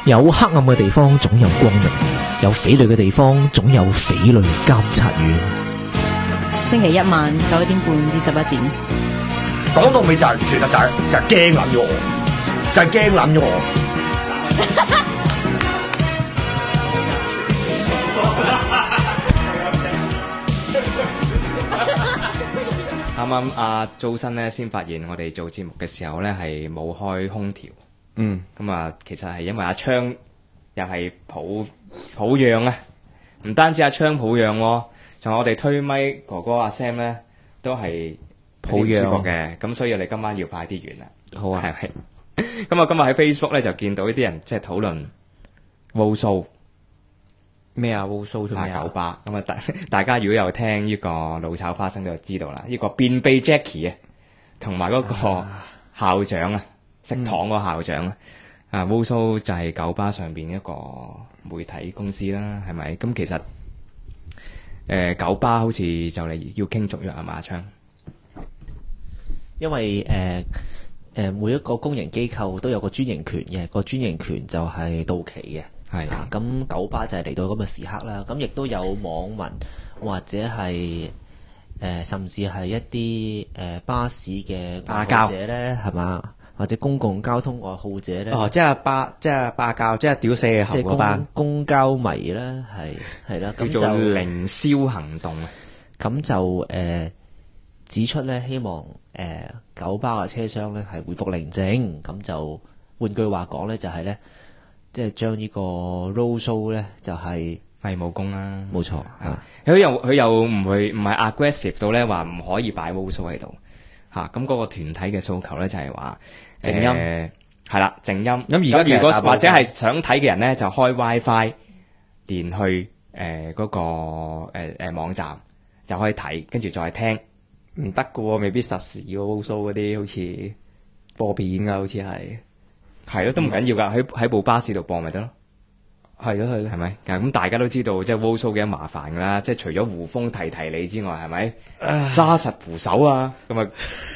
有黑暗嘅地方總有光明，有匪類嘅地方總有匪類監察院。 星期一晚9點半至11點。 講到尾就係、其實就係驚撚咗我，就係驚撚咗我。 啱啱阿祖新咧先發現我哋做節目嘅時候咧係冇開空調，咁啊其實係因為阿昌又係抱恙啊，唔單止阿昌抱恙喎，仲有我哋推咪哥哥阿 Sam 咧都係抱恙嘅，咁所以我哋今晚要快啲完啦。好啊，係咪？咁啊今日喺 Facebook 咧就見到呢啲人即係討論烏蘇。 咩啊？烏蘇做咩啊？ 酒吧咁啊！大家如果有聽呢個老炒花生就知道啦。呢、個便秘 Jackie 啊，同埋嗰個校長啊，食堂個校長啊，烏蘇就係酒吧上邊一個媒體公司啦，係咪？咁其實酒吧好似就嚟要傾續約係嘛？阿昌， 因為每一個公營機構都有個專營權嘅，個專營權就係到期嘅。 係咁酒吧就係嚟到咁嘅時刻啦。咁亦都有網民或者係甚至係一啲巴士嘅愛好者咧，係嘛？或者公共交通愛好者咧。 哦，即係巴膠，即係屌死嘅後嗰班公交迷啦，係啦，咁叫做凌霄行動啊。 咁就指出咧，希望九巴嘅車廂咧係回復寧靜。咁就換句話講咧，就係咧，即係將呢個 road show 咧就係廢武功啦， 冇錯啊！佢又唔係 aggressive 到咧話唔可以擺 road show 喺度嚇。咁嗰個團體嘅訴求咧就係話靜音係啦，靜音。咁而家如果或者係想睇嘅人咧，就開 WiFi 連去嗰個網站就可以睇，跟住再聽。 唔得㗎喎，未必實時嘅 road show 嗰啲好似播片㗎，好似係咯，都唔緊要㗎，喺部巴士度播咪得咯。 係咯， 係咪？咁大家都知道即係 road show 幾麻煩㗎啦，即係除咗胡風提你之外，係咪揸實扶手啊？咁啊，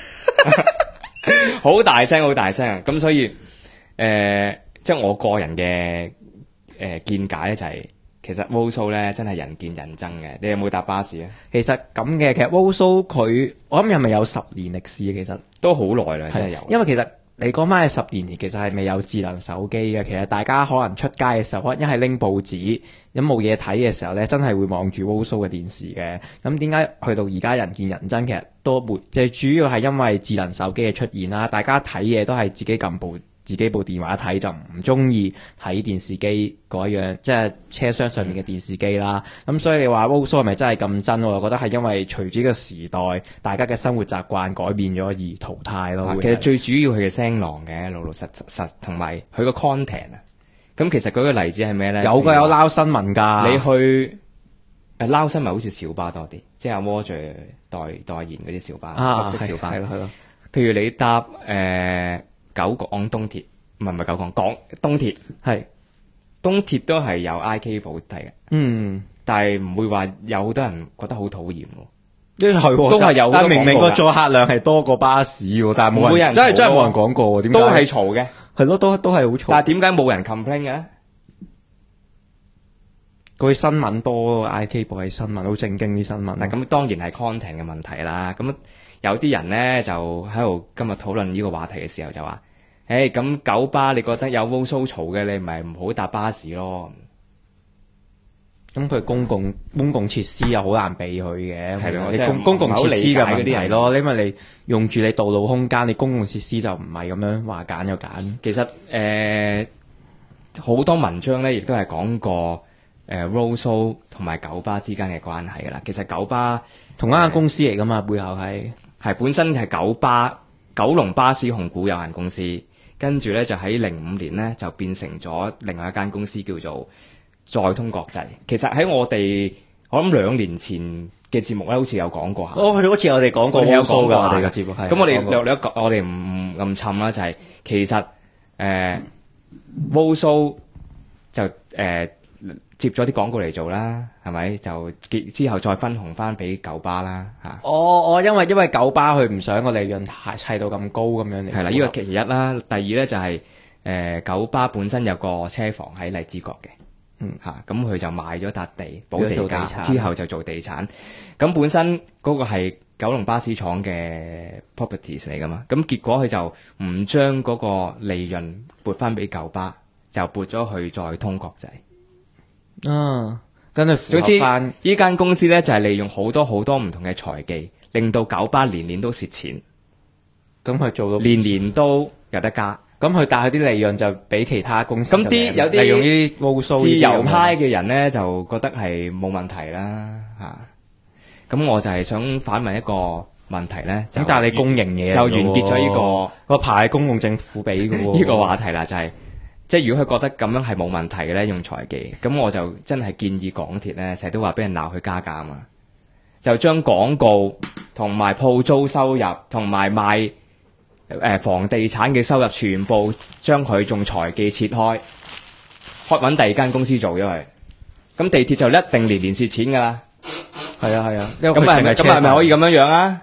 好大聲，好大聲啊！咁所以即係我個人嘅見解咧，就係其實 road show 咧真係人見人憎嘅。你有冇搭巴士啊？ 其實咁嘅，其實 road show 佢我諗係咪有10年歷史嘅？其實都好耐啦，真係有。 因為其實你講翻係10年前，其實係未有智能手機嘅。其實大家可能出街嘅時候，可能一係拎報紙，咁冇嘢睇嘅時候咧，真係會望住 road show 嘅電視嘅。咁點解去到而家人見人憎？其實都沒，即係主要係因為智能手機嘅出現啦。大家睇嘢都係自己撳自己部電話睇，就唔中意睇電視機嗰樣，即係車廂上面嘅電視機啦。咁所以你話 road show 係咪真係咁真？我覺得係因為隨住呢個時代，大家嘅生活習慣改變咗而淘汰咯。 其實最主要佢嘅聲浪嘅，老實同埋佢個 content 啊。咁其實舉個例子係咩咧？ 有撈新聞㗎。 你去撈新聞好似小巴多啲，即係阿 Roger 代言嗰啲小巴，綠色小巴。係咯。譬如你搭九廣東鐵，唔係九廣港東鐵，係東鐵都係有 IK 保睇嘅，但係唔會話有好多人覺得好討厭喎。都係有， 但明明個載客量係多過巴士喎，但係冇人真係冇人講過，點解都係嘈嘅？ 係咯，都係好嘈。 但係點解冇人 complain 嘅咧？ 佢新聞多 IK 保係新聞，好正經啲新聞。 嗱，咁當然係 content 嘅問題啦。咁有啲人咧就喺度今日討論呢個話題嘅時候就話：咁九巴你覺得有 road show 嘈嘅，你咪唔好搭巴士咯。 咁佢公共設施又好難避佢嘅， 係咯， 你公共設施嘅問題咯。因為你用住你道路空間，你公共設施就唔係咁樣話揀就揀。 其實好多文章咧，亦都係講過road show 同埋九巴之間嘅關係噶啦。其實九巴同一間公司嚟噶嘛，背後係本身係九龍巴士控股有限公司，跟住咧就喺05年咧就變成咗另外一間公司叫做載通國際。其實喺我諗2年前嘅節目咧，好似有講過下。 好似我哋講過， 有講過我哋嘅節目係。 咁我哋略我哋唔咁沉啦，就係其實road show 就接咗啲廣告嚟做啦，係咪？就之後再分紅翻俾九巴啦嚇。 因為九巴佢唔想個利潤砌到咁高咁樣嚟。 係啦，呢個其一啦。第二咧就係九巴本身有個車房喺荔枝角嘅。咁佢就賣咗笪地補地價，之後就做地產。咁本身嗰個係九龍巴士廠嘅 properties 嚟噶嘛，咁結果佢就唔將嗰個利潤撥翻俾九巴，就撥咗去載通國際。 跟住總之呢間公司咧就係利用好多唔同嘅財技，令到九巴年年都蝕錢。 咁佢做到年年都有得加。 咁佢但係啲利潤就比其他公司咁啲有啲利用呢啲自由派嘅人咧就覺得係冇問題啦咁我就係想反問一個問題咧， 咁但係你公營嘢就完結咗呢個牌係公共政府俾嘅喎。 呢個話題啦，就係即係如果佢覺得咁樣係冇問題嘅咧，用財技，咁我就真係建議港鐵咧，成日都話俾人鬧佢加價啊嘛，就將廣告同埋鋪租收入同埋賣房地產嘅收入全部將佢用財技切開，揾第二間公司做咗佢。咁地鐵就一定年年蝕錢噶啦。 係啊， 咁係咪可以咁樣啊？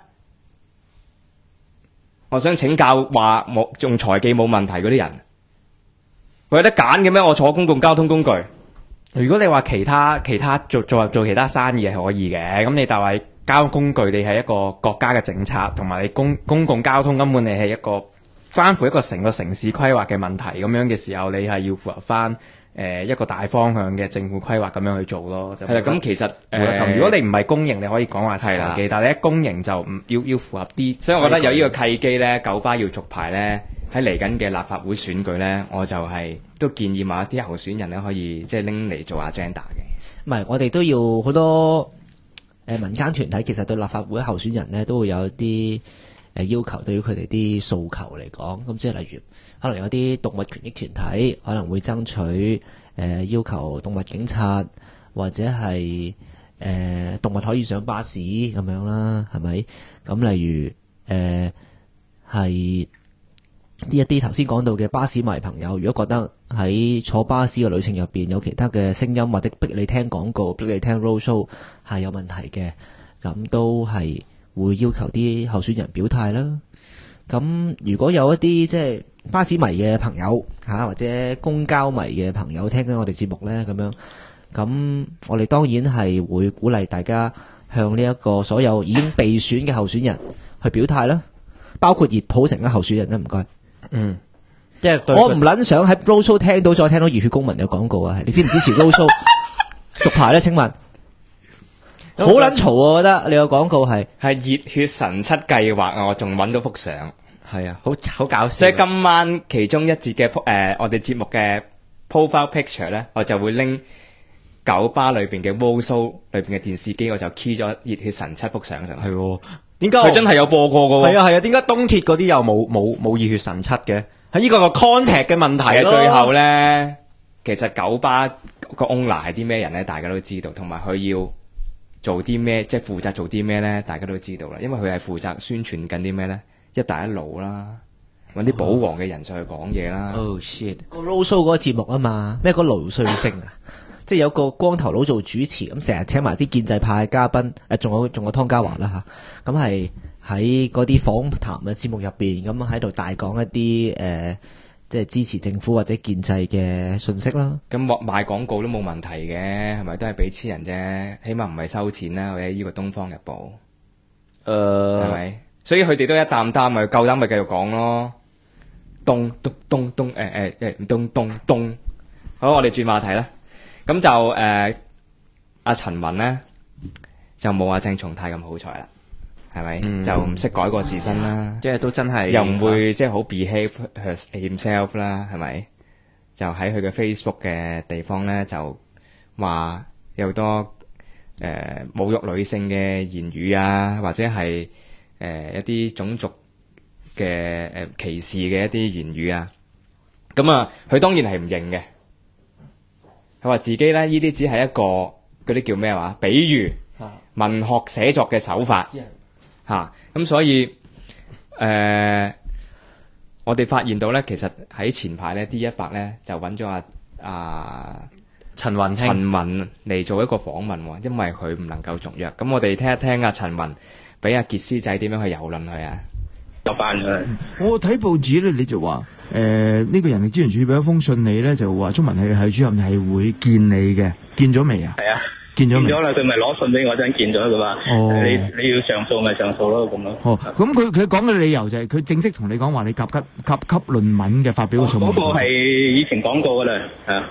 我想請教話冇用財技冇問題嗰啲人，佢有得揀嘅咩？我坐公共交通工具。 如果你話其他做其他生意係可以嘅，咁你但係交通工具你係一個國家嘅政策，同埋你公共交通根本你係一個關乎一個成個城市規劃嘅問題咁樣嘅時候，你係要符合翻一個大方向嘅政府規劃咁樣去做咯。 係啦，咁其實如果你唔係公營，你可以講話係啦， 但係你一公營就唔要符合啲。 所以我覺得有呢個契機咧，九巴要續牌咧，喺嚟緊嘅立法會選舉咧，我就係都建議某一啲候選人咧可以即係拎嚟做 agenda 嘅。 唔係，我哋都要好多民間團體，其實對立法會候選人咧都會有一啲要求，對於佢哋啲訴求嚟講，咁即係例如可能有啲動物權益團體可能會爭取要求動物警察，或者係動物可以上巴士咁樣啦，係咪？咁例如係一啲頭先講到嘅巴士迷朋友，如果覺得喺坐巴士嘅旅程入邊有其他嘅聲音，或者逼你聽廣告、逼你聽 roadshow 係有問題嘅，咁都係會要求啲候選人表態啦。咁如果有一啲即係巴士迷嘅朋友或者公交迷嘅朋友聽緊我哋節目呢，咁我哋當然係會鼓勵大家向呢一個所有已經被選嘅候選人去表態啦，包括熱普城嘅候選人啦，唔該。 即係我唔撚想喺 roadshow 聽到熱血公民嘅廣告啊！你支唔支持 roadshow 續牌咧？請問好撚嘈，我覺得你個廣告係熱血神七計劃啊！我仲揾到幅相， 係啊，好搞笑。 所以今晚其中一節嘅我哋節目嘅 profile picture 咧，我就會拎九巴裏邊嘅 roadshow 裏邊嘅電視機，我就 key 咗熱血神七幅相上去。 係點解佢真係有播過㗎喎？ 係啊，點解東鐵嗰啲又冇熱血神七嘅？係呢個 contact 嘅問題咯。 最後咧，其實九巴個 owner 係啲咩人咧？大家都知道，同埋佢要做啲咩，即係負責做啲咩咧？大家都知道啦。因為佢係負責宣傳緊啲咩咧？一帶一路啦，揾啲保皇嘅人上去講嘢啦。 Oh shit！個 roadshow 嗰個節目啊嘛，咩個盧瑞星啊？即係有個光頭佬做主持，咁成日請埋啲建制派嘅嘉賓，仲有湯家驊啦吓，咁係喺嗰啲訪談嘅節目入邊，咁喺度大講一啲即係支持政府或者建制嘅信息啦。 咁賣廣告都冇問題嘅，係咪都係俾錢人啫？起碼唔係收錢啦，或者呢個《東方日報》係咪？所以佢哋都一擔擔咪夠膽咪繼續講咯。咚咚咚咚咚咚咚，好，我哋轉話題啦。咁就阿陳雲咧就冇阿鄭松泰咁好彩啦，係咪？就唔識改過自身啦， 即係都真係又唔會即係好 behave himself 啦，係咪？就喺佢嘅 Facebook 嘅地方咧，就話有好多侮辱女性嘅言語啊，或者係一啲種族嘅歧視嘅一啲言語啊。咁啊，佢當然係唔認嘅。佢話自己咧，呢啲只係一個嗰啲叫咩話？比喻文學寫作嘅手法嚇。咁所以我哋發現到咧，其實喺前排咧 D100 咧就揾咗阿陳雲嚟做一個訪問喎，因為佢唔能夠續約。咁我哋聽一聽阿陳雲俾阿傑斯仔點樣去蹂躪佢啊！ 落班嘅。 我睇報紙咧，你就話呢個人力資源處俾一封信你咧，就話中文系主任係會見你嘅，見咗未啊？ 係啊， 見咗未？ 見咗啦，佢咪攞信俾我陣，見咗佢話，你要上訴咪上訴咯，咁咯。 咁佢講嘅理由就係佢正式同你講話，你甲級論文嘅發表嘅數目。 嗰個係以前講過噶啦，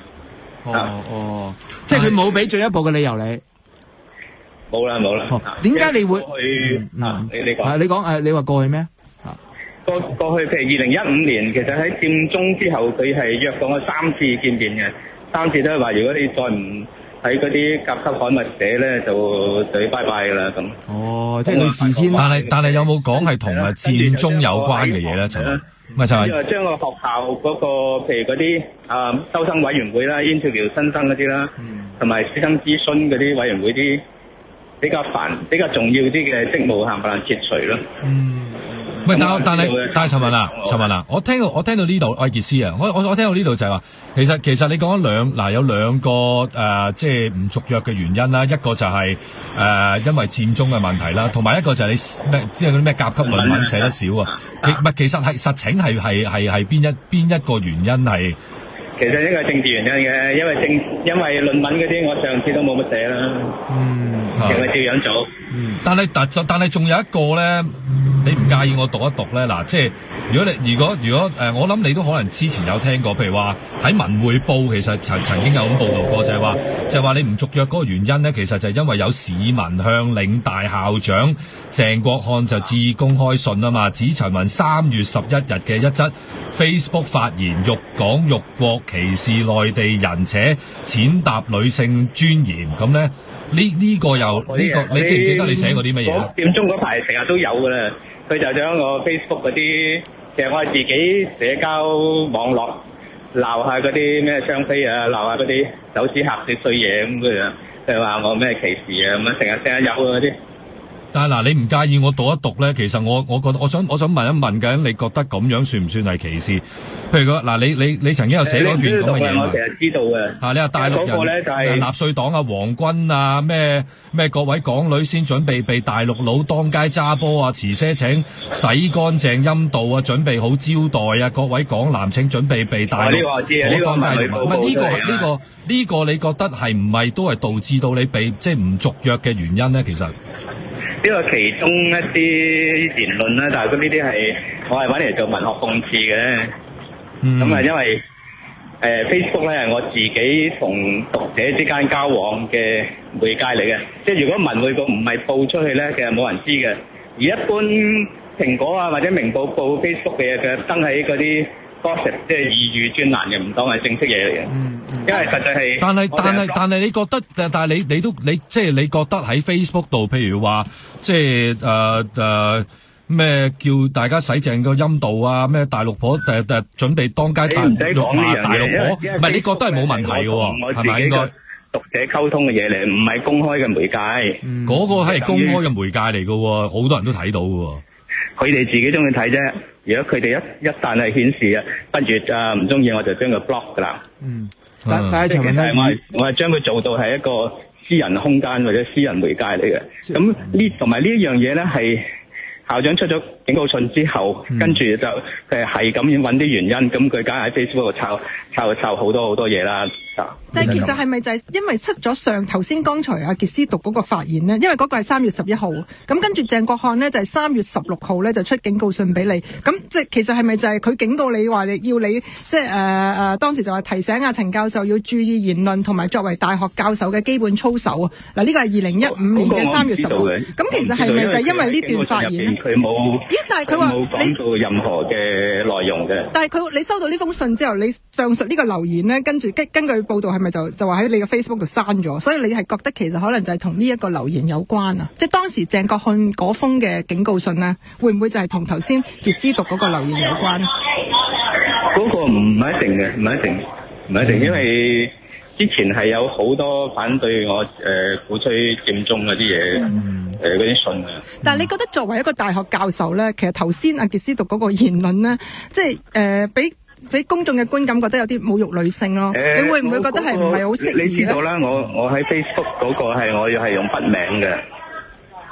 即係佢冇俾進一步嘅理由你。 冇啦。 點解你會你講？ 你講你話過去咩？ 過去譬如2015年，其實喺佔中之後，佢係約過我3次見面嘅，3次都係話如果你再唔喺嗰啲甲級刊物寫咧，就要拜拜噶啦咁。 即係佢事先。 但係有冇講係同佔中有關嘅嘢咧？就咪就係將個學校嗰個譬如嗰啲收生委員會啦、interview 新生嗰啲啦，同埋師生諮詢嗰啲委員會啲比較重要啲嘅職務冚唪唥切除咯。 唔係，但係陳文啊，我聽到呢度，艾傑斯啊，我聽到呢度就係話，其實你講咗有兩個即係唔續約嘅原因啦，一個就係因為佔中嘅問題啦，同埋一個就係你咩即係嗰啲咩甲級論文寫得少啊，其實係實情係邊一個原因係？ 其實呢個係政治原因嘅，因為論文嗰啲我上次都冇乜寫啦，其實照樣做。 但係仲有一個咧，你唔介意我讀一讀咧？嗱，即係如果我諗你都可能之前有聽過，譬如話喺文匯報其實曾經有咁報道過，就係話你唔續約嗰個原因咧，其實就係因為有市民向嶺大校長鄭國漢就致公開信啊嘛，指陳文3月11日嘅一則 Facebook 發言辱港辱國，歧視內地人且踐踏女性尊嚴，咁咧呢個你記唔記得你寫過啲乜嘢咧？ 佔中嗰排成日都有噶啦，佢就將我 Facebook 嗰啲，其實我係自己社交網絡鬧下嗰啲咩雙非啊，鬧下嗰啲走私客啲衰嘢咁嘅，佢話我咩歧視啊咁樣，成日有嗰啲。 但係嗱，你唔介意我讀一讀咧？其實我覺得我想問一問嘅，你覺得咁樣算唔算係歧視？譬如嗱，你曾經有寫過一段咁嘅嘢嘛？ 我其實知道嘅。 你話大陸人納粹黨啊、皇軍啊、咩各位港女先準備被大陸佬當街揸波啊，遲些請洗乾淨陰道啊，準備好招待啊，各位港男請準備被大陸佬當街嘛？呢個你覺得係唔係都係導致到你被即係唔續約嘅原因咧？其實？ 呢個其中一啲言論啦，但係呢啲係我係揾嚟做文學諷刺嘅。咁因為Facebook 咧係我自己同讀者之間交往嘅媒介嚟嘅。即係如果文匯報唔係報出去咧，其實冇人知嘅。而一般蘋果啊或者明報報 Facebook 嘅嘢，佢登喺嗰啲gossip即係異語專欄嘅，唔當係正式嘢嚟嘅。因為實際係， 但係你覺得，但係你即係你覺得喺 Facebook 度，譬如話即係咩叫大家洗淨個陰道啊？咩大陸婆準備當街大陸婆，唔係你覺得係冇問題嘅喎，係咪應該？ 讀者溝通嘅嘢嚟，唔係公開嘅媒介。 嗰個係公開嘅媒介嚟嘅喎，好多人都睇到嘅喎。 佢哋自己中意睇啫。如果佢哋一旦係顯示不悅唔中意，我就將佢 block 噶啦。 但係陳文我係將佢做到係一個私人空間或者私人媒介嚟嘅。咁同埋呢一樣嘢咧，係校長出咗警告信之後，跟住就係咁樣揾啲原因，咁佢梗係喺 Facebook 度抄好多嘢啦。 就係其實係咪就係因為出咗頭先剛才阿傑斯讀嗰個發言呢？因為嗰個係3月11號，咁跟住鄭國漢呢，就係3月16號咧就出警告信俾你，咁即係其實係咪就係佢警告你話要你即係當時就話提醒阿陳教授要注意言論同埋作為大學教授嘅基本操守啊？嗱，呢個係2015年嘅3月10號，咁其實係咪就係因為呢段發言咧？ 佢冇但係佢話冇講到任何嘅內容嘅。 但係你收到呢封信之後，你上述呢個留言咧，根據報道係咪就話喺你嘅 Facebook 度刪咗？所以你係覺得其實可能就係同呢一個留言有關啊？即係當時鄭國漢嗰封嘅警告信咧，會唔會就係同頭先傑斯讀嗰個留言有關？ 嗰個唔係一定嘅，唔係一定，因為之前係有好多反對我鼓吹佔中嗰啲嘢，嗰啲信啊。但係你覺得作為一個大學教授咧，其實頭先阿傑斯讀嗰個言論咧，即係俾公眾嘅觀感覺得有啲侮辱女性咯。你會唔會覺得係唔係好適宜咧？ 你知道啦，我喺 Facebook 嗰個係我係用筆名嘅。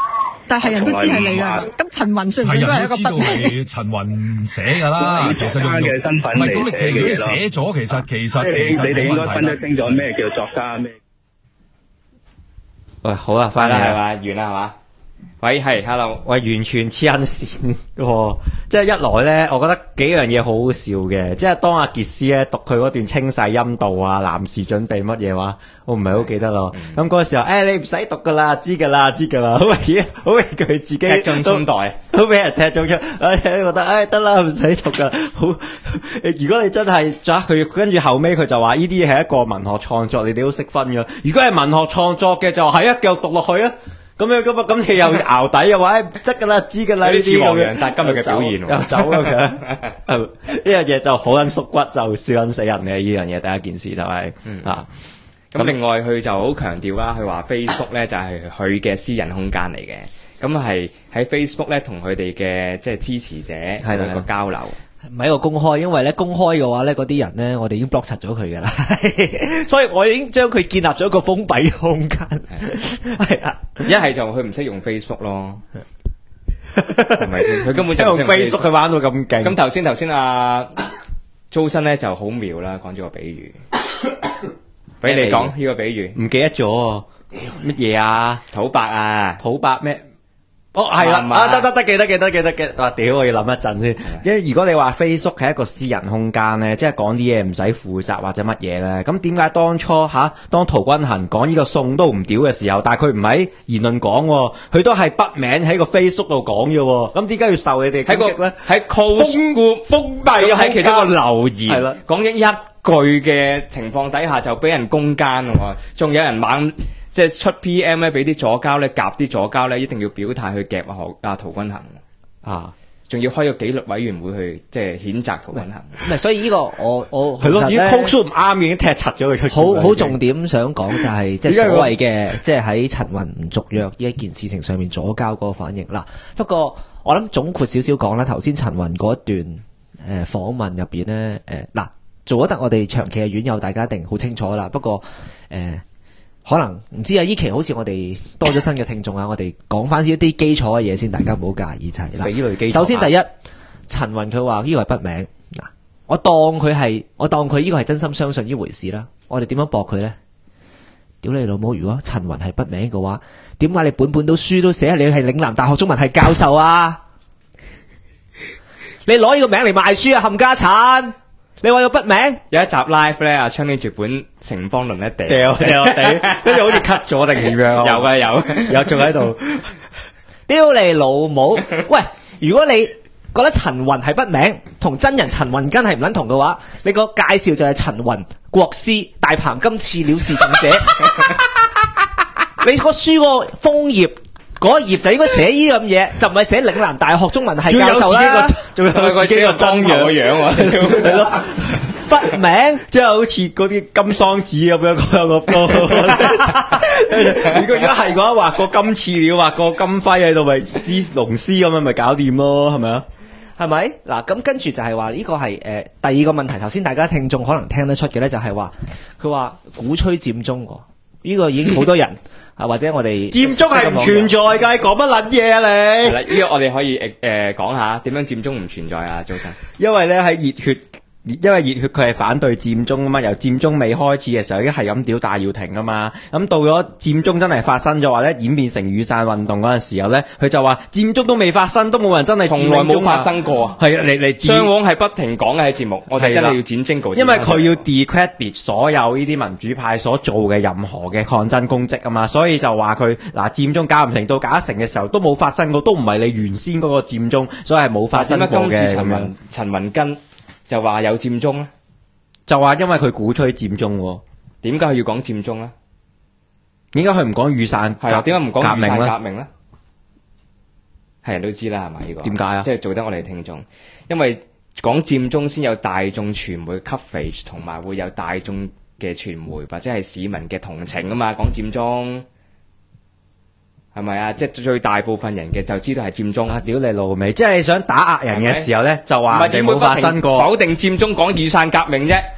但係人都知係你㗎。咁陳雲算唔算都係一個筆名？ 係人都知道係陳雲寫㗎啦。其實用嘅身份唔係咁，你如果你嚟寫咗，其實你哋應該分得題清楚咩叫作家咩？ 喂，好啦，翻嚟係嘛，完啦係嘛？喂，係 hello， 喂，完全黐緊線喎！即係一來咧，我覺得幾樣嘢好好笑嘅，即係當阿傑斯咧讀佢嗰段清洗陰道啊，男士準備乜嘢話，我唔係好記得咯。咁嗰個時候，你唔使讀噶啦，知噶啦，好為佢自己踢中春袋， 都俾人踢中出，覺得得啦，唔使讀噶。好，如果你真係佢跟住後尾佢就話呢啲嘢係一個文學創作，你哋都識分噶。如果係文學創作嘅，就係繼續讀落去啊！咁你又熬底嘅話，得噶啦，知噶啦，呢啲黃洋達今日嘅表現又走咗佢。呢樣嘢就好撚縮骨，就笑撚死人嘅呢樣嘢。第一件事就係咁另外佢就好強調啦，佢話 Facebook 咧就係佢嘅私人空間嚟嘅，咁係喺 Facebook 咧同佢哋嘅即係支持者係一個交流。 唔係一個公開，因為咧公開嘅話咧，嗰啲人咧，我哋已經 block 實咗佢噶啦，所以我已經將佢建立咗一個封閉空間。係啊， 一係就佢唔識用 Facebook 咯，係咪先？佢根本就唔識用 Facebook，佢玩到咁勁。 咁頭先阿租新咧就好妙啦，講咗個比喻，俾你講呢個比喻， 唔記得咗乜嘢啊？ 土白啊， 土白咩？係啦，得記得。話屌，我要諗一陣先。因為如果你話 Facebook 係一個私人空間咧，即係講啲嘢唔使負責或者乜嘢咧，咁點解當初當陶君行講呢個送都唔屌嘅時候，但係佢唔喺言論講，佢都係筆名喺個 Facebook 度講嘅，咁點解要受你哋攻擊咧？ 喺封閉喺其中一個留言， 係啦， 講緊一句嘅情況底下就俾人攻奸喎，仲有人猛。即係出 PM 咧，俾啲左膠咧夾啲左膠咧，一定要表態去夾阿陶君行啊！仲要開個紀律委員會去即係譴責陶君行。 唔係，所以呢個我係咯，已經 call 唔啱，已經踢柒咗佢出。 好重點想講就係即係所謂嘅，即係喺陳雲唔續約呢一件事情上面左膠嗰個反應嗱。不過我諗總括少少講啦，頭先陳雲嗰一段訪問入邊咧嗱，做得我哋長期嘅院友，大家一定好清楚啦。不過可能唔知啊！依期好似我哋多咗新嘅聽眾啊，我哋講翻一啲基礎嘅嘢先，大家唔好介意就係啦。首先第一，陳雲佢話呢個係筆名嗱，我當佢呢個係真心相信呢回事啦。我哋點樣駁佢咧？屌你老母！如果陳雲係筆名嘅話，點解你本都書都寫你係嶺南大學中文系教授啊？你攞呢個名嚟賣書啊，冚家鏟！你話有筆名？ 有一集 live 咧，阿昌拎住本《城邦論》一掉地，跟住好似 cut 咗定點樣？有仲喺度。 屌你老母！喂，如果你覺得陳雲係筆名，同真人陳雲根係唔撚同嘅話，你個介紹就係陳雲國師大鵬金翅鳥事動者。你個書個封頁。嗰一頁就應該寫呢咁嘢，就唔係寫嶺南大學中文系教授啦。 仲有自己個裝樣喎，係咯， 筆名即係好似嗰啲金桑子咁樣個。如果係嘅話，畫個金翅鳥，畫個金輝喺度，咪龍獅咁樣咪搞掂咯，係咪啊？ 係咪？嗱，咁跟住就係話呢個係第二個問題。頭先大家聽眾可能聽得出嘅咧，就係話佢話鼓吹佔中喎。呢個已經好多人或者我哋佔中係唔存在㗎，講乜撚嘢啊你？ 係啦，呢個我哋可以講下點樣佔中唔存在啊，早晨。 因為咧喺熱血佢係反對佔中啊嘛，由佔中未開始嘅時候已經係咁屌戴耀廷啊嘛，咁到咗佔中真係發生咗話咧，演變成雨傘運動嗰陣時候咧，佢就話佔中都未發生，都冇人真係從來冇發生過。 係啊，你雙黃係不停講嘅喺節目，我哋真係要剪精稿。 因為佢要 decredit 所有呢啲民主派所做嘅任何嘅抗爭公職啊嘛，所以就話佢嗱佔中搞唔成，到搞得成嘅時候都冇發生過，都唔係你原先嗰個佔中，所以係冇發生過嘅。 點解今次陳雲根就話有佔中咧？ 就話因為佢鼓吹佔中喎。 點解佢要講佔中咧？ 點解佢唔講雨傘？ 係啊，點解唔講雨傘革命咧？係人都知啦，係咪呢個？ 點解啊？ 即係做得我哋聽眾，因為講佔中先有大眾傳媒 coverage， 同埋會有大眾嘅傳媒或者係市民嘅同情啊嘛。講佔中係咪啊？即係最大部分人嘅就知道係佔中。 屌你老味！即係想打壓人嘅時候咧，就話你冇發生過。 否定佔中，講雨傘革命啫。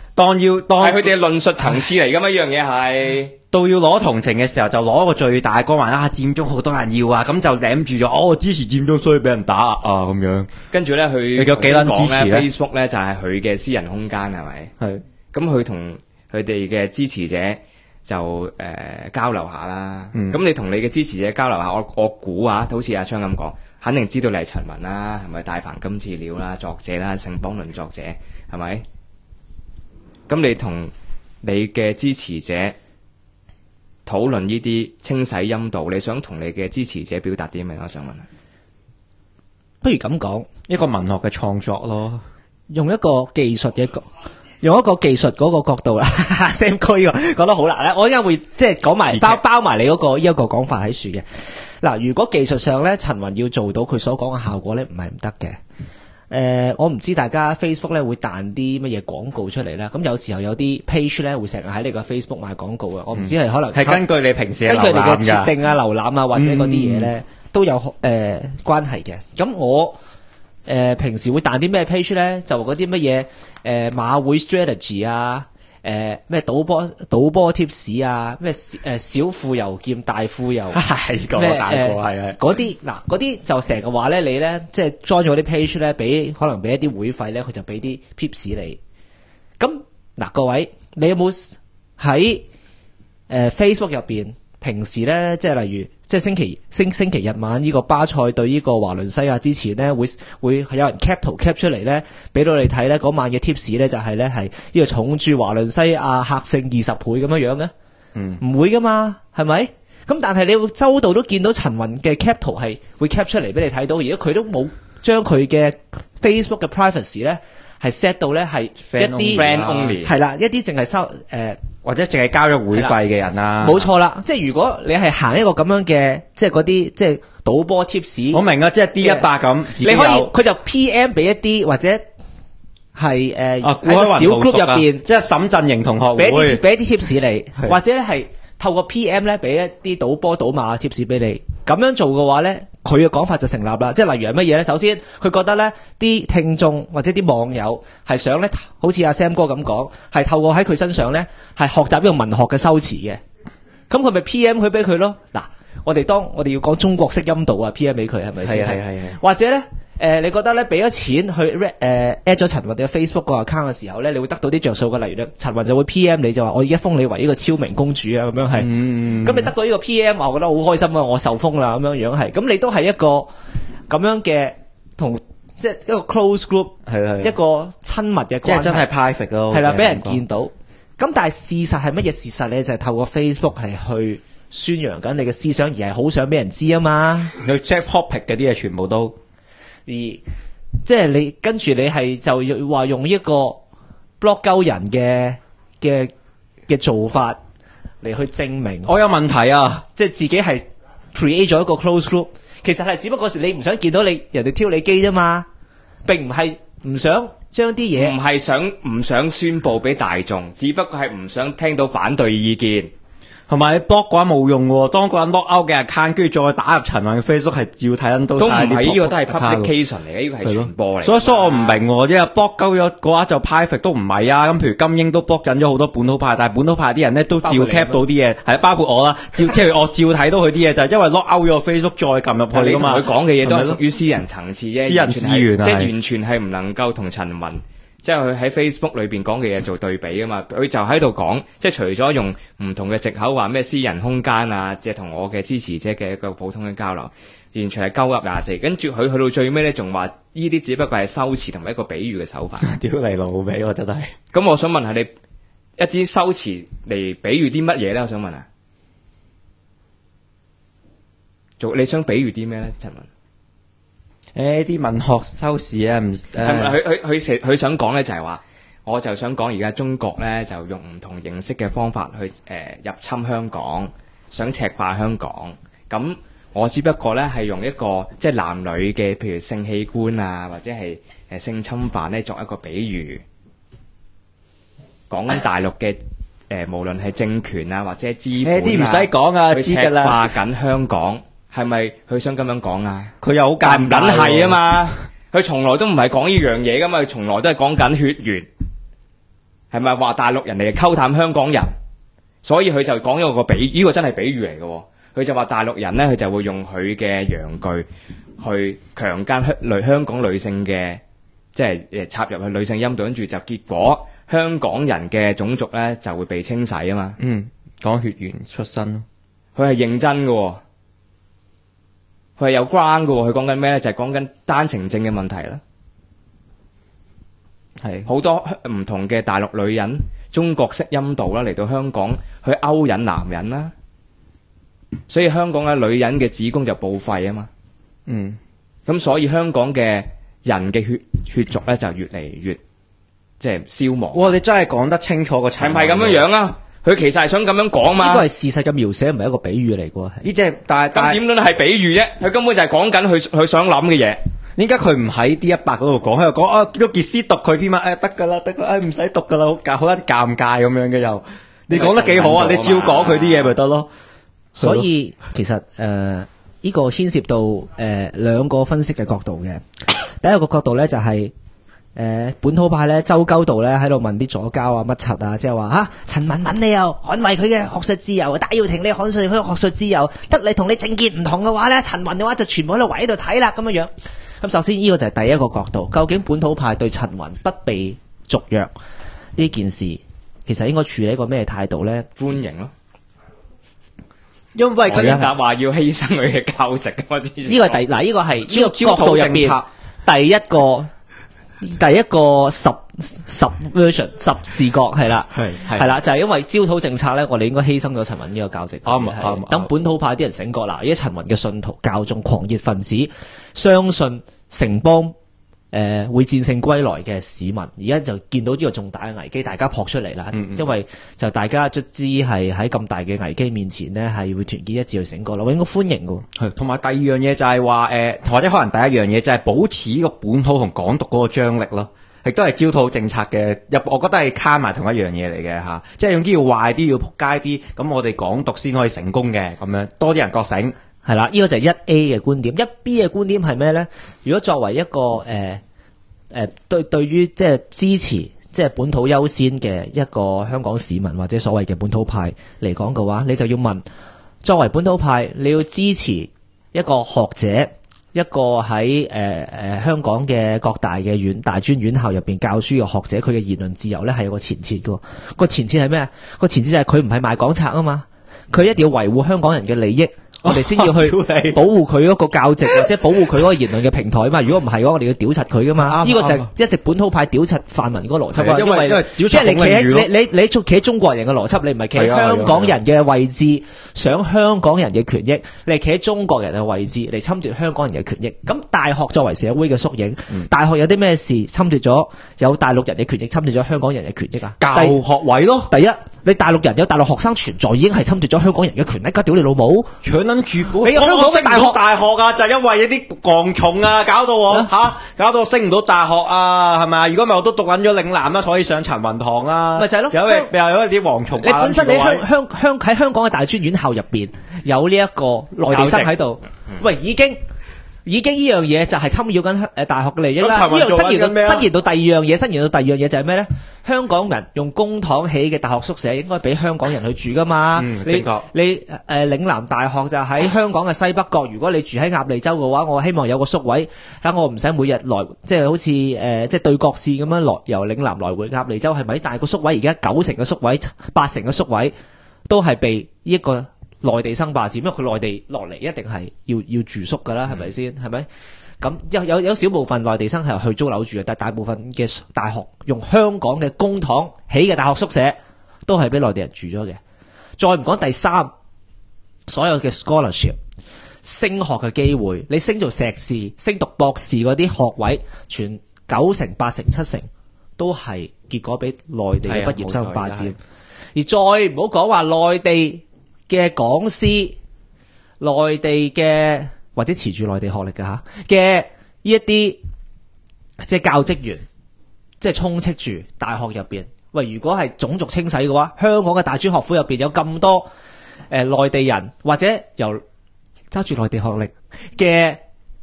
係佢哋嘅論述層次嚟噶嘛？呢樣嘢係到要攞同情嘅時候，就攞個最大光環佔中好多人要啊，咁就攬住咗，我支持佔中，所以俾人打啊咁樣。 跟住咧， 你有幾撚支持咧 ？Facebook 咧就係佢嘅私人空間係咪？ 係。 咁佢同佢哋嘅支持者就交流下啦。咁你同你嘅支持者交流下，我估啊，好似阿昌咁講，肯定知道你係陳雲啦，係咪大鵬金翅鳥啦，作者啦，城邦論作者係咪？咁你同你嘅支持者討論呢啲清洗陰道，你想同你嘅支持者表達啲咩？我想問下， 不如咁講， 一個文學嘅創作咯， 用一個技術嗰個角度啦。Sam 哥呢個講得好難咧，我應該會即係講埋包埋你嗰個呢一個講法喺樹嘅。嗱，如果技術上咧，陳雲要做到佢所講嘅效果咧，唔係唔得嘅。我唔知大家 Facebook 咧會彈啲乜嘢廣告出嚟啦。咁有時候有啲 page 咧會成日喺你個 Facebook 賣廣告啊。我唔知係可能係根據你平時根據你嘅設定啊、瀏覽啊或者嗰啲嘢咧都有關係嘅。咁我平時會彈啲咩 page 咧？就嗰啲乜嘢馬會 strategy 啊，咩賭波 tips 啊，咩小富由儉大富由係個大個係嗰啲嗱，嗰啲就成日話咧，你咧即係 join 咗啲 page 咧，可能俾一啲會費咧，佢就俾啲 tips 你。咁嗱，各位，你有冇喺Facebook 入邊平時咧，即係例如即係星期日晚呢個巴塞對呢個華倫西亞之前咧，會有人 cap 圖 cap 出嚟咧，俾到你睇咧，嗰晚嘅 tips 咧就係咧係呢個重注華倫西亞客勝20倍咁樣樣嘅，唔會噶嘛，係咪？咁但係你會周度都見到陳雲嘅 cap 圖係會 cap 出嚟俾你睇到，而家佢都冇將佢嘅 Facebook 嘅 privacy 咧係 set 到咧係一啲 friend only 係啦，一啲淨係收或者淨係交咗會費嘅人啦， 冇錯啦。即係如果你係行一個咁樣嘅，即係嗰啲即係賭波 tips， 我明啊，即係 D100咁， 你可以佢就 PM 俾一啲或者係喺個小 group 入邊， 即係沈振營同學會俾一啲 tips 你，或者咧係透過 PM 咧俾一啲賭波賭馬 tips 俾你。咁樣做嘅話咧，佢嘅講法就成立啦。即係例如係乜嘢咧？首先，佢覺得咧啲聽眾或者啲網友係想咧，好似阿 Sam 哥咁講，係透過喺佢身上咧係學習呢個文學嘅修辭嘅。咁佢咪 PM 佢俾佢咯？嗱，我哋要講中國式陰道啊 ，PM 俾佢係咪先？係。或者咧你覺得咧俾咗錢去add 咗陳雲嘅 Facebook 個 account 嘅時候咧，你會得到啲着數嘅。例如咧，陳雲就會 PM 你就話我而家封你為呢個超明公主啊，咁樣係。咁你得到呢個 PM，我覺得好開心啊！我受封啦，咁樣樣係。咁你都係一個咁樣嘅同即係一個 close group，一個親密嘅關係， 即係真係 private 咯。 係啦，俾人見到。咁但係事實係乜嘢事實咧？就係透過 Facebook 係去宣揚緊你嘅思想，而係好想俾人知啊嘛。 去 check topic 嗰啲嘢全部都。 而即係你跟住你係就要話用一個 block 鳩人嘅做法嚟去證明我有問題啊！ 即係自己係 create 咗一個 close group， 其實係只不過你唔想見到人哋挑你機啫嘛，並唔係唔想將啲嘢唔係唔想宣佈俾大眾，只不過係唔想聽到反對意見。 同埋 block 嘅話冇用喎，當個人 block out 嘅 account， 跟住再打入陳雲嘅 Facebook 係照睇緊到晒啲 block account。都唔係呢個都係 publication 嚟嘅，呢個係傳播嚟。所以我唔明喎，因為 block 鳩咗嘅話就 private 都唔係啊。咁譬如金英都 block 緊咗好多本土派，但係本土派啲人咧都照 cap 到啲嘢，係包括我啦，即係我照睇到佢啲嘢，就係因為 lock out 咗 Facebook 再撳入去㗎嘛。 佢講嘅嘢都係屬於私人層次啫， 私人資源即係完全係唔能夠同陳雲。即係佢喺 Facebook 裏邊講嘅嘢做對比啊嘛，佢就喺度講，即係除咗用唔同嘅藉口話咩私人空間啊，即係同我嘅支持者嘅一個普通嘅交流，完全係鳩噏24。跟住佢去到最尾咧，仲話呢啲只不過係修辭同埋一個比喻嘅手法。 屌你老味，我真係。 咁我想問下你一啲修辭嚟比喻啲乜嘢咧？我想問啊，你想比喻啲咩咧，陳雲？ 啲文學修辭啊，唔係咪佢想講咧就係話，我就想講而家中國咧就用唔同形式嘅方法去入侵香港，想赤化香港。咁我只不過咧係用一個即係男女嘅，譬如性器官啊，或者係性侵犯咧作一個比喻，講緊大陸嘅無論係政權啊或者資本啊， 啲唔使講啊， 去赤化緊香港。係咪佢想咁樣講啊？ 佢又好尷尬， 梗係啊嘛！佢從來都唔係講呢樣嘢噶嘛，佢從來都係講緊血緣。 係咪話大陸人嚟溝淡香港人？所以佢就講咗個比，呢個真係比喻嚟嘅。佢就話大陸人咧，佢就會用佢嘅陽具去強姦香港女性嘅，即係插入去女性陰道，跟住就結果香港人嘅種族咧就會被清洗啊嘛。 講血緣出身咯， 佢係認真嘅，佢係有關嘅。佢講緊咩咧？就係講緊單程證嘅問題啦。係好多唔同嘅大陸女人，中國式陰道啦，嚟到香港去勾引男人啦，所以香港嘅女人嘅子宮就報廢啊嘛。咁所以香港嘅人嘅血族咧就越嚟越即係消亡。 哇！你真係講得清楚個情況， 係唔係咁樣樣啊？佢其實係想咁樣講嘛。 呢個係事實嘅描寫，唔係一個比喻嚟嘅。 呢啲但咁點樣係比喻啫？佢根本就係講緊佢想諗嘅嘢。 點解佢唔喺 D100嗰度講？喺度講見到傑斯讀佢篇文，得㗎啦，得㗎，唔使讀㗎啦，好撚尷尬咁樣嘅又。你講得幾好啊！你照講佢啲嘢咪得咯。 所以其實呢個牽涉到兩個分析嘅角度嘅。第一個角度咧就係本土派咧周鳩道咧喺度問啲左膠啊乜柒啊，即係話陳文敏你又捍衛佢嘅學術自由，戴耀廷你捍衛佢嘅學術自由，得你同你政見唔同嘅話咧，陳文嘅話就全部喺度圍喺度睇啦咁樣樣。咁首先呢個就係第一個角度，究竟本土派對陳雲不被續約呢件事，其實應該處理一個咩態度咧？ 歡迎咯， 因為佢答話要犧牲佢嘅價值。我知呢個係呢個係呢個角度入邊第一個十 version 十視角係啦，係啦，就係因為焦土政策咧，我哋應該犧牲咗陳雲呢個價值。啱。等本土派啲人醒覺啦，而家陳雲嘅信徒、教眾、狂熱分子相信城邦會戰勝歸來嘅市民，而家就見到呢個重大嘅危機，大家撲出嚟啦。因為就大家卒之係喺咁大嘅危機面前呢，係會團結一致去醒覺咯，我應該歡迎嘅。 係，同埋第二樣嘢就係話或者可能第一樣嘢就係保持呢個本土同港獨嗰個張力咯，亦都係焦土政策嘅我覺得係卡埋同一樣嘢嚟嘅嚇，即係總之要壞啲，要撲街啲，咁我哋港獨先可以成功嘅，咁樣多啲人覺醒。 係啦，呢個就係 1A 嘅觀點。1B 嘅觀點係咩咧？如果作為一個對於即係支持即係本土優先嘅一個香港市民或者所謂嘅本土派嚟講嘅話，你就要問，作為本土派，你要支持一個學者，一個喺香港嘅各大嘅大專院校入邊教書嘅學者，佢嘅言論自由咧係有個前設嘅。個前設係咩？個前設就係佢唔係賣港賊啊嘛，佢一定要維護香港人嘅利益。我哋先要去保護佢嗰個教籍，或者保護佢嗰個言論嘅平台嘛。如果唔係嘅話，我哋要屌柒佢噶嘛。呢個就係一直本土派屌柒泛民嗰個邏輯。因為即係你企喺中國人嘅邏輯，你唔係企喺香港人嘅位置，想香港人嘅權益，你係企喺中國人嘅位置嚟侵奪香港人嘅權益。咁大學作為社會嘅縮影，大學有啲咩事侵奪咗有大陸人嘅權益，侵奪咗香港人嘅權益啊？ 教學位咯， 第一，你大陸人有大陸學生存在，已經係侵奪咗香港人嘅權益。屌你老母！ 諗住你香港嘅大學啊，就係因為一啲蝗蟲啊，搞到我搞到升唔到大學啊，係咪啊？如果唔係我都讀緊咗嶺南啦，可以上陳雲堂啊。 咪就係咯， 有啲蝗蟲。 你本身你喺香港嘅大專院校入邊有呢一個內地生喺度，喂，已經呢樣嘢就係侵擾緊大學嘅利益啦。呢度伸延到第二樣嘢就係咩咧？香港人用公帑起嘅大學宿舍應該俾香港人去住噶嘛？你嶺南大學就喺香港嘅西北角，如果你住喺鴨脷洲嘅話，我希望有個宿位，等我唔使每日來，即係好似即係對角線咁樣由嶺南來回鴨脷洲，係咪？但係個宿位而家9成嘅宿位、8成嘅宿位都係被呢一個內地生霸佔，因為佢內地落嚟一定係要住宿噶啦，係咪先？係咪？咁有少部分內地生係去租樓住嘅，但係大部分嘅大學用香港嘅公帑起嘅大學宿舍都係俾內地人住咗嘅。再唔講第三，所有嘅 scholarship 升學嘅機會，你升做碩士、升讀博士嗰啲學位，全9成、8成、7成都係結果俾內地嘅畢業生霸佔。而再唔好講話內地嘅講師、內地嘅或者持住內地學歷嘅嘅呢一啲即係教職員，即係充斥住大學入邊。喂，如果係種族清洗嘅話，香港嘅大專學府入邊有咁多內地人或者由揸住內地學歷嘅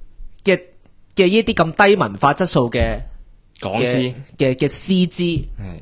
呢啲咁低文化質素嘅講師嘅師資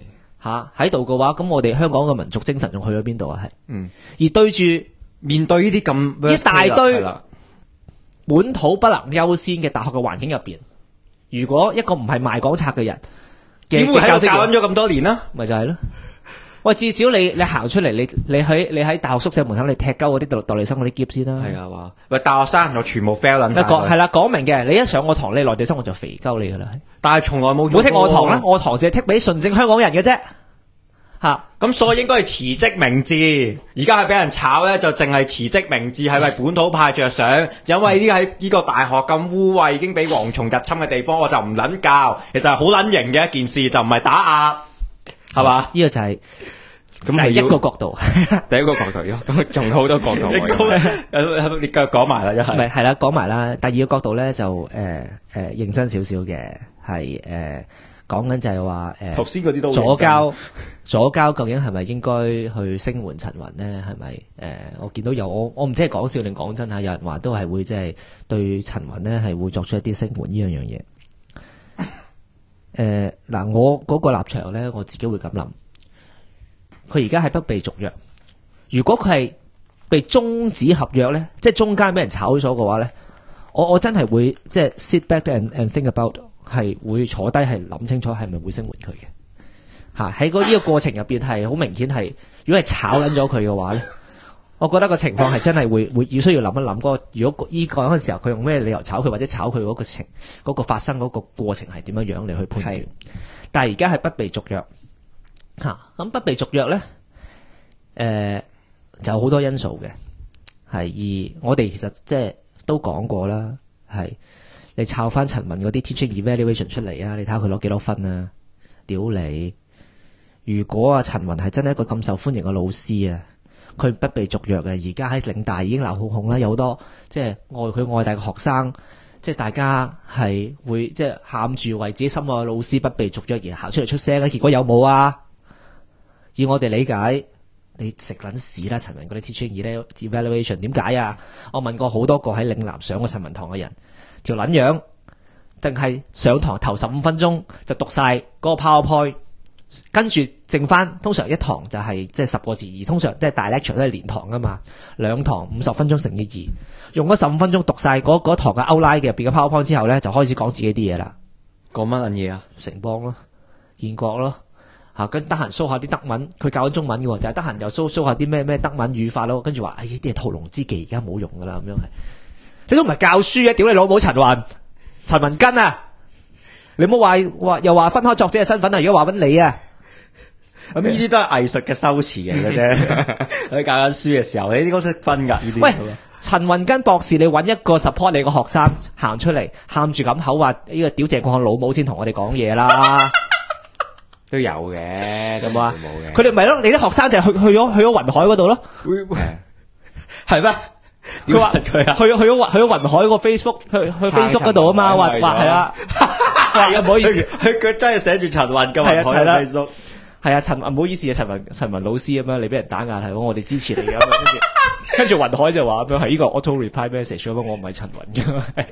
喺度嘅話，咁我哋香港嘅民族精神仲去咗邊度啊？ 嗯， 而對住面對呢啲咁一大堆係啦本土不能優先嘅大學嘅環境入邊，如果一個唔係賣港賊嘅人， 點會喺度教人咗咁多年啦？ 咪就係咯。喂，至少你行出嚟，你喺大學宿舍門口，你踢鳩嗰啲代理生嗰啲篋先啦。 係啊，話喂大學生我全部 fail 撚晒佢。 係啦，講明嘅，你一上我堂，你內地生我就肥鳩你噶啦。 但係從來冇唔好剔我堂啦，我堂淨係剔俾純正香港人嘅啫。 咁所以應該係辭職明志，而家係俾人炒咧，就淨係辭職明志，係為本土派着想，因為呢喺呢個大學咁污穢，已經俾蝗蟲入侵嘅地方，我就唔撚教，其實係好撚型嘅一件事，就唔係打壓，係嘛？ 呢個就係咁係一個角度， 第一個角度咯，咁仲有好多角度。你繼續講埋啦，一係。 唔係係啦，講埋啦。第二個角度咧就認真少少嘅，係講緊就係話頭先嗰啲都左膠究竟係咪應該去聲援陳雲呢？係咪我見到有我唔知係講笑定講真嚇，有人話都係會即係對陳雲呢係會作出一啲聲援呢樣嘢。嗱，我嗰個立場呢，我自己會咁諗。佢而家係不被續約，如果佢係被終止合約呢，即係中間俾人炒咗嘅話呢，我真係會即係 sit back and think about。係會坐低係諗清楚係咪會聲援佢嘅。喺呢個過程入邊係好明顯係，如果係炒撚咗佢嘅話咧，我覺得個情況係真係會要需要諗一諗嗰個，如果依個嗰陣時候佢用咩理由炒佢，或者炒佢嗰個發生嗰個過程係點樣樣嚟去判斷。但係而家係不被續約咁不被續約咧，就有好多因素嘅，係而我哋其實即係都講過啦，係。你抄翻陳文嗰啲 teaching evaluation 出嚟啊！你睇下佢攞幾多分啊？屌你！如果陳文係真係一個咁受歡迎嘅老師啊，佢不被續約嘅，而家喺嶺大已經鬧哄哄啦，有好多即係愛戴嘅學生，即係大家係會即係喊住為自己心愛嘅老師不被續約而行出嚟出聲咧，結果有冇啊？以我哋理解，你食撚屎啦！陳文嗰啲 teaching evaluation 點解啊？我問過好多個喺嶺南上過陳文堂嘅人。條撚樣，定係上堂頭15分鐘就讀晒嗰個 PowerPoint， 跟住剩翻通常一堂就係即係10個字，而通常即係大 lecture 都係連堂噶嘛，2堂50分鐘乘以2，用嗰15分鐘讀晒嗰堂嘅 outline 嘅入邊嘅 PowerPoint 之後咧，就開始講自己啲嘢啦。 講乜撚嘢啊？ 城邦咯，建國咯，跟得閒 show 下啲德文，佢教緊中文嘅喎，就係得閒又 show 下啲咩德文語法咯，跟住話呢啲係屠龍之技，而家冇用噶啦咁樣係。你都唔係教書嘅，屌你老母陳文根啊！你唔好話又話分開作者嘅身份啊！如果話緊你啊， 咁呢啲都係藝術嘅修辭嚟嘅啫。你教緊書嘅時候，你應該識分噶呢啲。 喂，陳文根博士，你揾一個 support 你個學生行出嚟，喊住咁口話呢個屌鄭國漢老母先同我哋講嘢啦， 都有嘅， 有冇啊？ 冇嘅。 佢哋咪咯，你啲學生就係去咗雲海嗰度咯， 係咩？ 佢話佢啊，去咗雲海個 Facebook 去 Facebook 嗰度啊嘛，話係啊，係啊，唔好意思， 佢真係寫住陳雲嘅雲海 Facebook， 係啊，陳唔好意思啊，陳雲老師咁樣，你俾人打壓係我哋支持你嘅，跟住雲海就話咁樣係呢個 auto reply message 咁樣，我唔係陳雲嘅，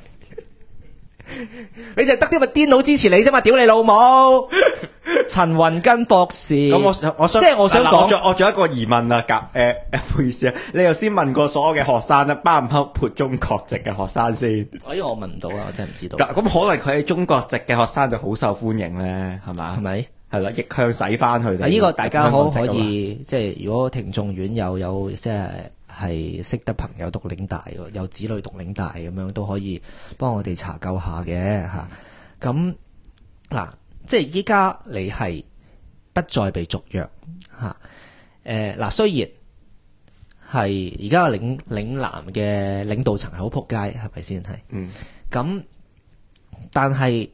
你就得啲咪癲佬支持你啫嘛，屌你老母！陳雲根博士， 咁我想即係我想講， 我仲有一個疑問啊，唔好意思啊，你頭先問過所有嘅學生咧，包唔包括中國籍嘅學生先？ 因為我問唔到啊，我真係唔知道。 咁可能佢係中國籍嘅學生就好受歡迎咧，係嘛？ 係咪？ 係啦，逆向使翻佢哋。 呢個大家可以即係，如果聽眾院有即係識得朋友讀嶺大，有子女讀嶺大咁樣，都可以幫我哋查究下嘅嚇。咁嗱。即係依家你係不再被續約嚇，嗱雖然係而家嶺南嘅領導層係好仆街，係咪先係？咁但係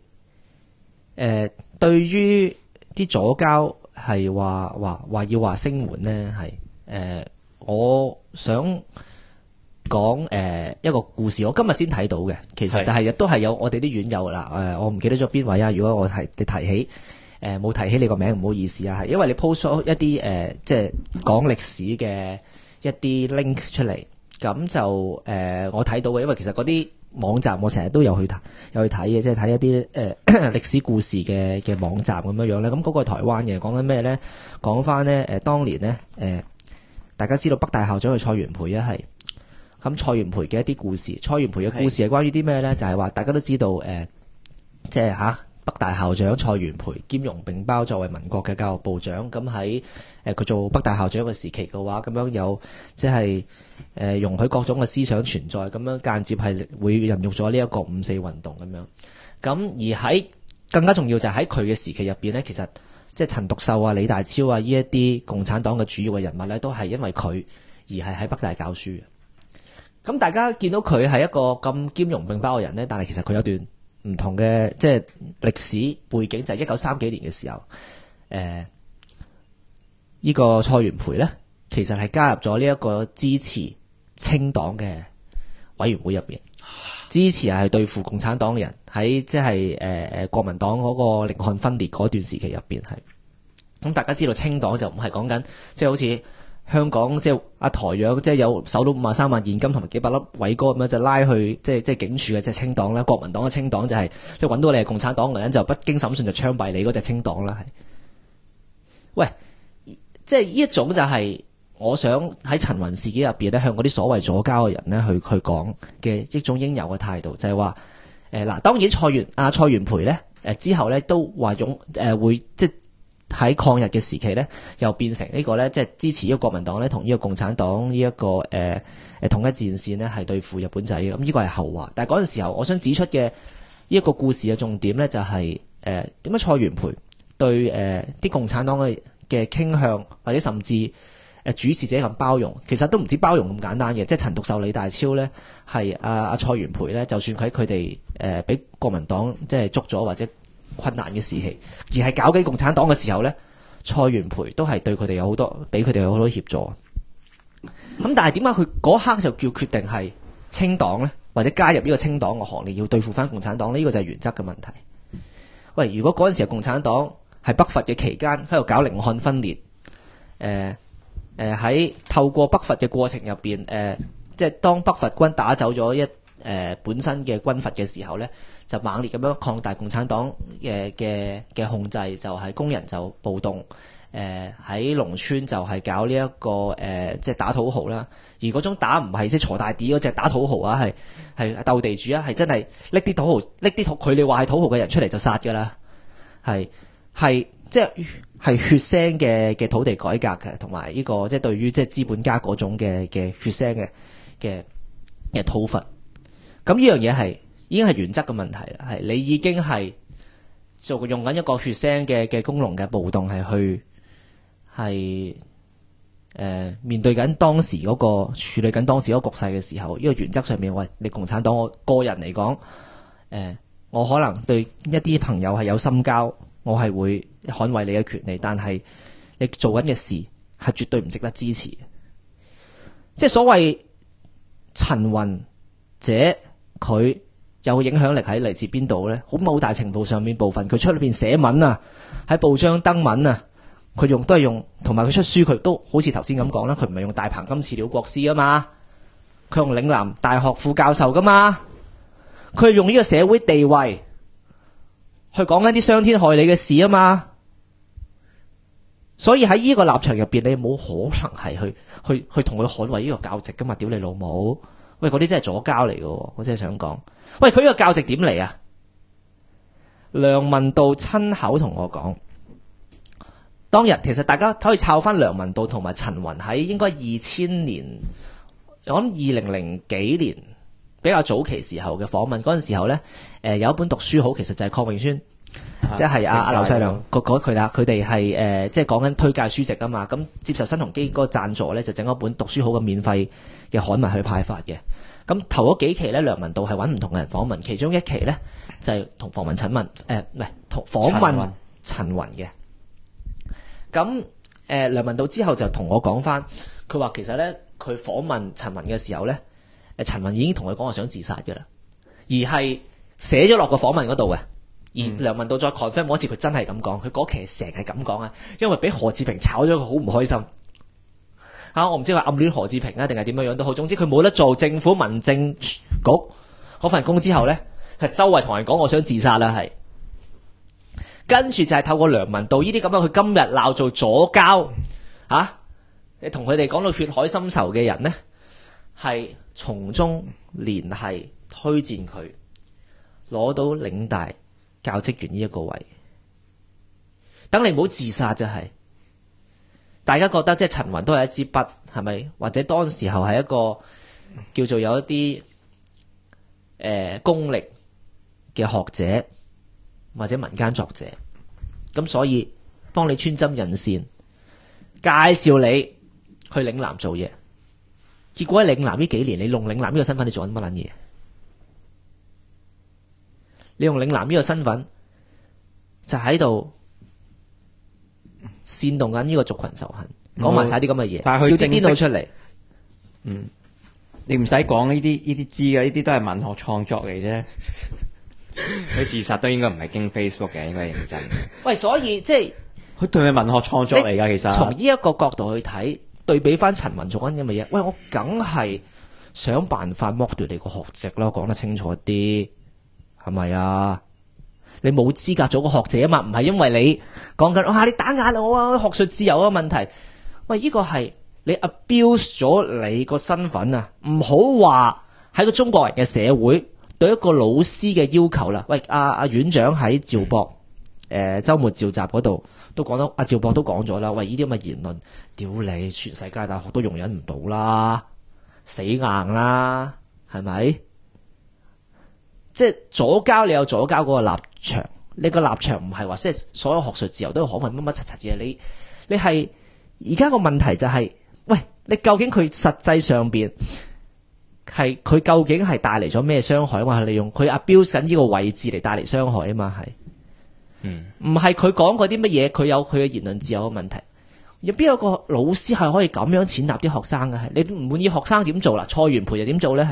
對於啲左膠係話要話聲援咧，係我想講一個故事，我今日先睇到嘅，其實就係都係有我哋啲院友啦。我唔記得咗邊位啊。如果我你提起冇提起你個名，唔好意思啊。係因為你 post 咗一啲即係講歷史嘅一啲 link 出嚟，咁就我睇到嘅。因為其實嗰啲網站，我成日都有去睇嘅，即係睇一啲歷史故事嘅網站咁樣樣咧。咁嗰個係台灣嘅，講緊咩咧？講翻咧當年咧大家知道北大校長係蔡元培啊，係咁蔡元培嘅一啲故事。蔡元培嘅故事係關於啲咩咧？就係話大家都知道即係北大校長蔡元培兼容並包作為民國嘅教育部長，咁喺佢做北大校長嘅時期嘅話，咁樣有即係容許各種嘅思想存在，咁樣間接係會孕育咗呢一個五四運動咁樣。咁而喺更加重要就係喺佢嘅時期入邊咧，其實即係陳獨秀啊、李大釗啊呢一啲共產黨嘅主要嘅人物咧，都係因為佢而係喺北大教書嘅。咁大家見到佢係一個咁兼容並包嘅人咧，但係其實佢有段唔同嘅即係歷史背景，就係1930幾年嘅時候，呢個蔡元培咧，其實係加入咗呢一個支持清黨嘅委員會入邊，支持係對付共產黨嘅人，喺即係國民黨嗰個寧漢分裂嗰段時期入邊係。咁大家知道清黨就唔係講緊即係好似香港即係阿台樣，即係有手到53萬現金同埋幾百粒偉哥咁樣就拉去即係警署嘅，即係清黨啦。國民黨嘅清黨就係即係揾到你係共產黨嘅人就不經審訊就槍斃你嗰隻清黨啦。係，喂，即係呢一種就係我想喺陳雲事件入邊咧，向嗰啲所謂左膠嘅人咧去講嘅一種應有嘅態度，就係話嗱，當然蔡元培咧之後咧都話會即係。喺抗日嘅時期咧，又變成呢個咧，即係支持呢個國民黨咧，同呢個共產黨呢一個統一戰線咧，係對付日本仔嘅。咁呢個係後話。但係嗰陣時候，我想指出嘅呢一個故事嘅重點咧，就係點解蔡元培對啲共產黨嘅傾向，或者甚至主事者咁包容，其實都唔止包容咁簡單嘅。即係陳獨秀、李大釗咧，係阿蔡元培咧，就算喺佢哋俾國民黨即係捉咗或者困難嘅時期，而係搞緊共產黨嘅時候咧，蔡元培都係對佢哋有好多，俾佢哋有好多協助。咁但係點解佢嗰刻就叫決定係清黨咧，或者加入呢個清黨嘅行列，要對付翻共產黨呢？呢個就係原則嘅問題。喂，如果嗰陣時共產黨係北伐嘅期間喺度搞寧漢分裂，喺透過北伐嘅過程入邊，即係當北伐軍打走咗本身嘅軍閥嘅時候咧，就猛烈咁樣擴大共產黨嘅控制，就係工人就暴動，喺農村就係搞呢一個即係打土豪啦。而嗰種打唔係即係鋤大 D 嗰隻打土豪啊，係鬥地主啊，係真係拎啲土豪，佢哋話係土豪嘅人出嚟就殺㗎啦，係即係血腥嘅土地改革嘅，同埋呢個即係對於即係資本家嗰種嘅血腥嘅討伐。咁呢樣嘢係已經係原則嘅問題啦，係你已經係用緊一個血腥嘅工農嘅暴動係面對緊當時嗰個處理緊當時嗰個局勢嘅時候，呢個原則上面，喂，你共產黨，我個人嚟講，我可能對一啲朋友係有心交，我係會捍衛你嘅權利，但係你做緊嘅事係絕對唔值得支持。即係所謂陳雲者。佢有影響力喺嚟自邊度咧？好大程度上面部分，佢出裏邊寫文啊，喺報章登文啊，佢都係用，同埋佢出書，佢都好似頭先咁講啦，佢唔係用大鵬金翅鳥國師啊嘛，佢用嶺南大學副教授噶嘛，佢係用呢個社會地位去講緊啲傷天害理嘅事啊嘛，所以喺呢個立場入邊，你冇可能係去同佢捍衛呢個教籍噶嘛？屌你老母！喂，嗰啲真係左膠嚟嘅，我真係想講。喂，佢呢個教籍點嚟啊？梁文道親口同我講，當日其實大家可以抄翻梁文道同埋陳雲喺應該2000年，我諗2000幾年比較早期時候嘅訪問。嗰陣時候咧，有一本讀書好，其實就係鄺永宣，即係阿劉細良佢啦，佢哋係即係講緊推介書籍啊嘛。咁接受新鴻基嗰個贊助咧，就整一本讀書好嘅免費嘅刊物去派發嘅。咁頭嗰幾期咧，梁文道係揾唔同嘅人訪問，其中一期咧就係同訪問陳雲嘅。咁梁文道之後就同我講翻，佢話其實咧佢訪問陳雲嘅時候咧，陳雲已經同佢講話想自殺嘅啦，而係寫咗落個訪問嗰度嘅。而梁文道再 confirm 嗰次佢真係咁講，佢嗰期成日咁講啊，因為俾何志平炒咗，佢好唔開心。我唔知佢暗戀何志平啊，定係點樣都好。總之佢冇得做政府民政局嗰份工之後咧，係周圍同人講我想自殺啦，係。跟住就係透過梁文道呢啲咁樣，佢今日鬧做左膠你同佢哋講到血海深仇嘅人咧，係從中聯繫推薦佢攞到嶺大教職員呢一個位。等你唔好自殺就係，大家覺得即係陳雲都係一支筆，係咪？或者當時候係一個叫做有一啲功力嘅學者或者民間作者，咁所以幫你穿針引線，介紹你去嶺南做嘢。結果喺嶺南呢幾年，你用嶺南呢個身份，你做緊乜撚嘢？你用嶺南呢個身份就喺度煽動緊呢個族群仇恨，講埋晒啲咁嘅嘢， 但係佢要啲顛倒出嚟。 你唔使講呢啲知嘅，呢啲都係文學創作嚟啫。 佢自殺都應該唔係經 Facebook 嘅，應該認真。 喂，所以即係佢對佢文學創作嚟㗎，其實從呢一個角度去睇，對比翻陳雲做緊咁嘅嘢，喂，我梗係想辦法剝奪你個學籍咯，講得清楚啲，係咪啊？你冇資格做個學者啊嘛，唔係因為你講緊你打壓我啊，學術自由嘅問題。喂，呢個係你 abuse 咗你個身份啊，唔好話喺個中國人嘅社會對一個老師嘅要求啦。喂，阿院長喺趙博週末召集嗰度都講到，阿趙博都講咗啦。喂，呢啲咁嘅言論，屌你，全世界大學都容忍唔到啦，死硬啦，係咪？即係左膠，你有左膠嗰個立場，你個立場唔係話即係所有學術自由都要可問乜乜柒柒嘢。你係而家個問題就係，喂，你究竟佢實際上邊係佢究竟係帶嚟咗咩傷害啊嘛？係利用佢 abuse 緊呢個位置嚟帶嚟傷害啊嘛？係，唔係佢講嗰啲乜嘢，佢有佢嘅言論自由嘅問題。有邊有個老師係可以咁樣踐踏啲學生嘅？係你唔滿意學生點做啦？蔡元培又點做咧？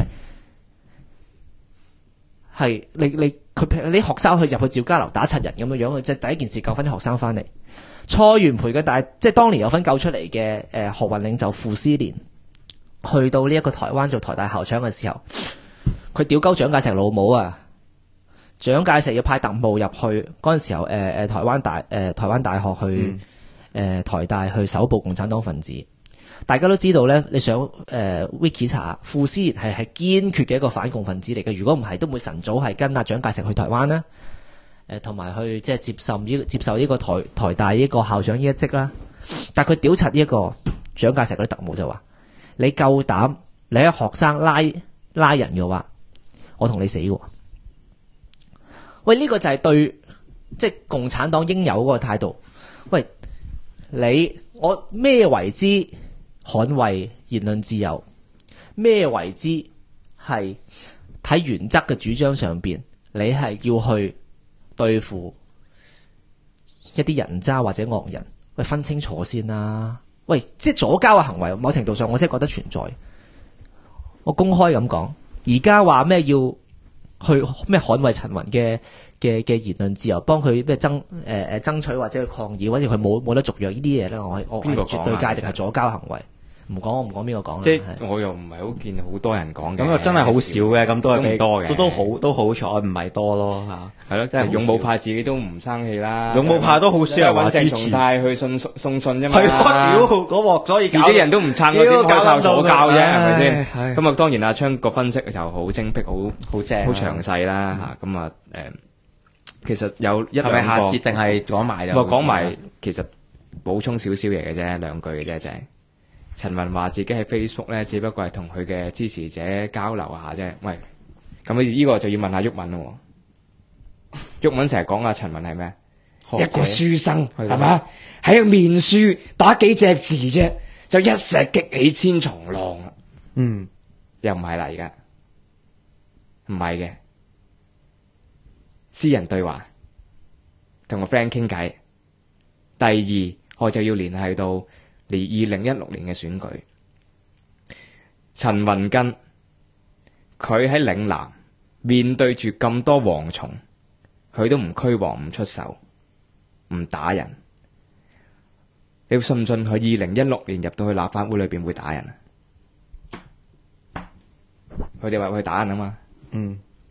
係你學生去入去趙家樓打柒人咁樣樣，即係第一件事救翻啲學生翻嚟。蔡元培嘅即係當年有份救出嚟嘅學運領袖傅斯年，去到呢一個台灣做台大校長嘅時候，佢屌鳩蔣介石老母啊！蔣介石要派特務入去嗰陣時候，台灣大學去台大去搜捕共產黨分子。大家都知道咧，你想wiki 查傅斯年係堅決嘅一個反共分子嚟嘅。如果唔係，都唔會晨早係跟阿蔣介石去台灣啦。同埋去即係接受呢個台大呢個校長呢一職啦。但係佢屌柒呢一個蔣介石嗰啲特務就話：你夠膽你喺學生拉人嘅話，我同你死喎！喂，呢個就係對即係共產黨應有嗰個態度。喂，我咩為之捍衛言論自由？咩為之係睇原則嘅主張上邊？你係要去對付一啲人渣或者惡人？喂，分清楚先啦！喂，即係左膠嘅行為，某程度上我真係覺得存在。我公開咁講，而家話咩要去咩捍衛陳雲嘅言論自由，幫佢咩爭取或者去抗議，或者佢冇得續約呢啲嘢咧，我絕對界定係左膠行為。唔講，我唔講邊個講。即係我又唔係好見好多人講嘅。 咁又真係好少嘅，咁都係多嘅， 都好彩，唔係多咯嚇。係咯， 即係勇武派自己都唔生氣啦。 勇武派都好少人話支持。 鄭松泰去送信啫嘛。 係咯，屌嗰鑊，所以自己人都唔撐嗰啲，可以靠左教啫，係咪先？咁啊，當然阿昌個分析就好精辟，好正，好詳細啦嚇。咁啊其實有一兩個。係咪下節定係講埋？講埋，其實補充少少嘢嘅啫，兩句嘅啫，就係。陳雲話自己喺 Facebook 咧，只不過係同佢嘅支持者交流下啫。喂，咁呢個就要問下毓民咯。毓民成日講阿陳雲係咩？一個書生係咪？喺個面書打幾隻字啫，就一石激起千重浪。又唔係啦，而家唔係嘅。私人對話，同個 friend 傾偈。第二，我就要聯繫到2016年嘅選舉，陳雲根佢喺嶺南面對住咁多蝗蟲，佢都唔驅蝗唔出手，唔打人。你信唔信佢2016年入到去立法會裏邊會打人啊？佢哋話佢打人啊嘛。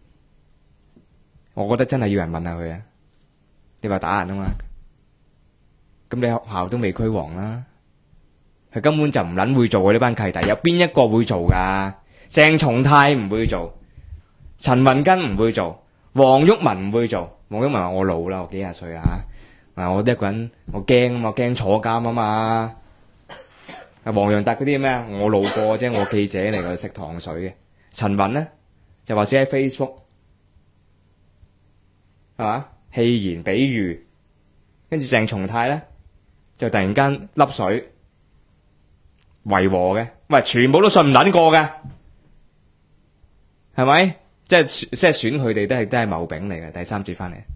我覺得真係要人問下佢啊！你話打人啊嘛，咁你學校都未驅黃啦，佢根本就唔撚會做嘅呢班契弟，有邊一個會做㗎？鄭松泰唔會做，陳雲根唔會做，黃毓民唔會做。黃毓民話我老啦，我幾廿歲啦，我一個人我驚啊嘛，驚坐監啊嘛。黃洋達嗰啲咩啊？我路過啫，我記者嚟嘅，食糖水嘅。陳雲呢，就話寫喺 Facebook 係嘛，戲言比喻，跟住鄭松泰咧就突然間粒水維和嘅，喂，全部都信唔撚過嘅，係咪？即係選佢哋都係謀丙嚟嘅。第三節翻嚟。